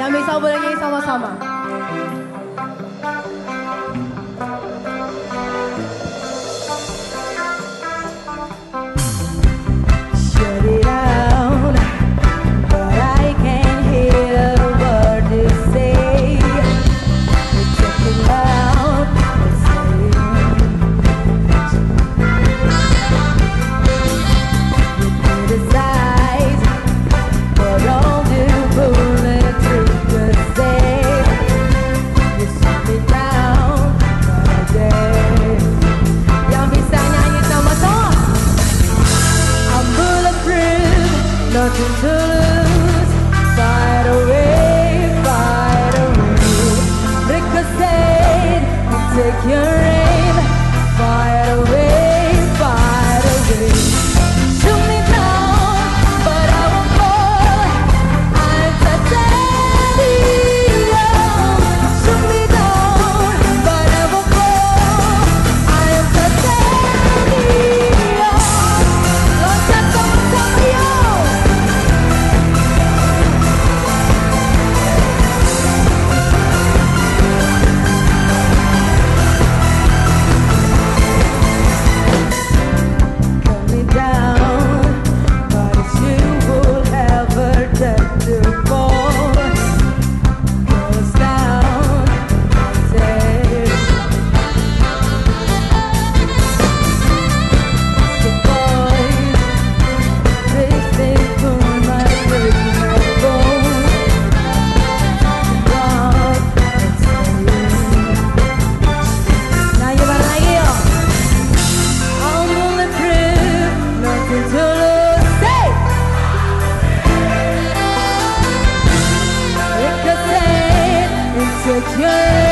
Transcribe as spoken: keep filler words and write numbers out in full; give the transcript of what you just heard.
Yang bisa boleh nyanyi sama-sama. Shut it down, but I can't hear a word you say. You're talking loud, you're saying you criticize, but all you bullet truth to say. You shut me down, but I dare. Yang bisa nyanyi sama-sama. I'm bulletproof, nothing to lose. Fight away, fight away. Ricochet, take your aim. Fight away, fight away. Shoot me down, but I won't fall. I'm titanium. Shoot me down, but I won't fall. I'm titanium. Loncat sama-sama yo. Cut me down, but it's you who'll ever dare to fall. Goes down, dead. So boys, this thing going might break my bones. Rock and stay. Now you better like it. I'm bulletproof, nothing to lose. Say! Ricochet, and take your